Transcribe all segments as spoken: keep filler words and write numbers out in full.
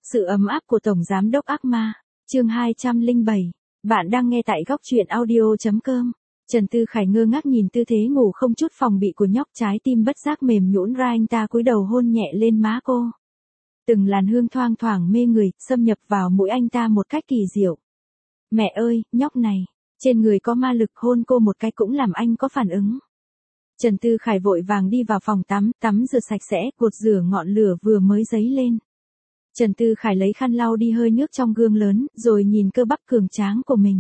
Sự ấm áp của Tổng Giám đốc ác ma, chương hai trăm lẻ bảy. Bạn đang nghe tại góc truyện audio.com. Trần Tư Khải ngơ ngác nhìn tư thế ngủ không chút phòng bị của nhóc, trái tim bất giác mềm nhũn ra, anh ta cúi đầu hôn nhẹ lên má cô. Từng làn hương thoang thoảng mê người, xâm nhập vào mũi anh ta một cách kỳ diệu. Mẹ ơi, nhóc này, trên người có ma lực, hôn cô một cái cũng làm anh có phản ứng. Trần Tư Khải vội vàng đi vào phòng tắm, tắm rửa sạch sẽ, gột rửa ngọn lửa vừa mới dấy lên. Trần Tư Khải lấy khăn lau đi hơi nước trong gương lớn, rồi nhìn cơ bắp cường tráng của mình.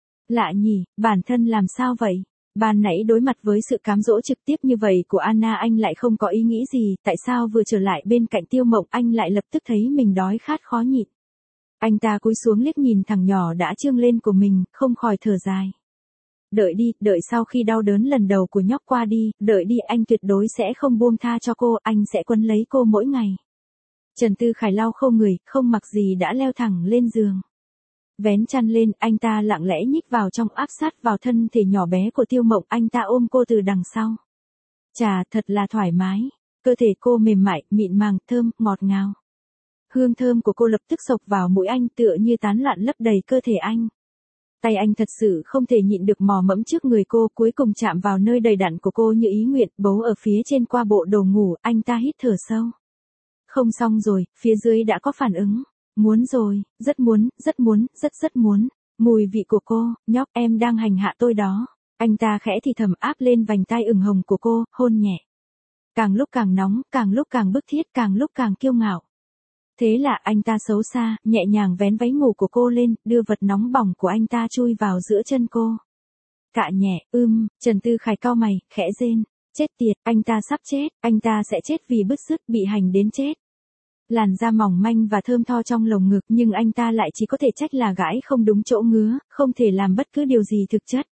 Lạ nhỉ, bản thân làm sao vậy? Ban nãy đối mặt với sự cám dỗ trực tiếp như vậy của Anna, anh lại không có ý nghĩ gì, tại sao vừa trở lại bên cạnh Tiêu Mộng anh lại lập tức thấy mình đói khát khó nhịn. Anh ta cúi xuống liếc nhìn thằng nhỏ đã trương lên của mình, không khỏi thở dài. Đợi đi, đợi sau khi đau đớn lần đầu của nhóc qua đi, đợi đi, anh tuyệt đối sẽ không buông tha cho cô, anh sẽ quấn lấy cô mỗi ngày. Trần Tư Khải lau khô người, không mặc gì đã leo thẳng lên giường. Vén chăn lên, anh ta lặng lẽ nhích vào trong, áp sát vào thân thể nhỏ bé của Tiêu Mộng, anh ta ôm cô từ đằng sau. Chà, thật là thoải mái, cơ thể cô mềm mại, mịn màng, thơm, ngọt ngào. Hương thơm của cô lập tức xộc vào mũi anh, tựa như tán loạn lấp đầy cơ thể anh. Tay anh thật sự không thể nhịn được mò mẫm trước người cô, cuối cùng chạm vào nơi đầy đặn của cô như ý nguyện, bấu ở phía trên qua bộ đồ ngủ, anh ta hít thở sâu. Không xong rồi, phía dưới đã có phản ứng. Muốn rồi, rất muốn, rất muốn, rất rất muốn. Mùi vị của cô, nhóc, em đang hành hạ tôi đó. Anh ta khẽ thì thầm áp lên vành tai ửng hồng của cô, hôn nhẹ. Càng lúc càng nóng, càng lúc càng bức thiết, càng lúc càng kiêu ngạo. Thế là anh ta xấu xa, nhẹ nhàng vén váy ngủ của cô lên, đưa vật nóng bỏng của anh ta chui vào giữa chân cô. Cạ nhẹ, ưm, Trần Tư Khải cau mày, khẽ rên. Chết tiệt, anh ta sắp chết, anh ta sẽ chết vì bứt rứt, bị hành đến chết. Làn da mỏng manh và thơm tho trong lồng ngực, nhưng anh ta lại chỉ có thể trách là gãi không đúng chỗ ngứa, không thể làm bất cứ điều gì thực chất.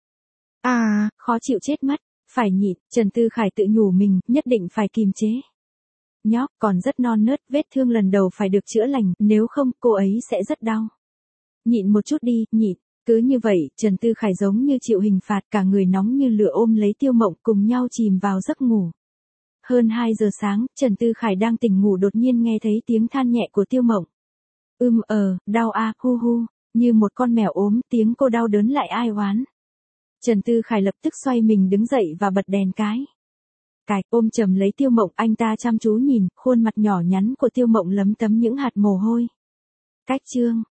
À, khó chịu chết mất, phải nhịn, Trần Tư Khải tự nhủ mình, nhất định phải kìm chế. Nhóc còn rất non nớt, vết thương lần đầu phải được chữa lành, nếu không cô ấy sẽ rất đau. Nhịn một chút đi, nhịn. Cứ như vậy, Trần Tư Khải giống như chịu hình phạt, cả người nóng như lửa ôm lấy Tiêu Mộng, cùng nhau chìm vào giấc ngủ. Hơn hai giờ sáng, Trần Tư Khải đang tỉnh ngủ đột nhiên nghe thấy tiếng than nhẹ của Tiêu Mộng. Ưm ờ, đau a, hu hu, như một con mèo ốm, tiếng cô đau đớn lại ai oán. Trần Tư Khải lập tức xoay mình đứng dậy và bật đèn cái. Cài, ôm chầm lấy Tiêu Mộng, anh ta chăm chú nhìn, khuôn mặt nhỏ nhắn của Tiêu Mộng lấm tấm những hạt mồ hôi. Cách chương,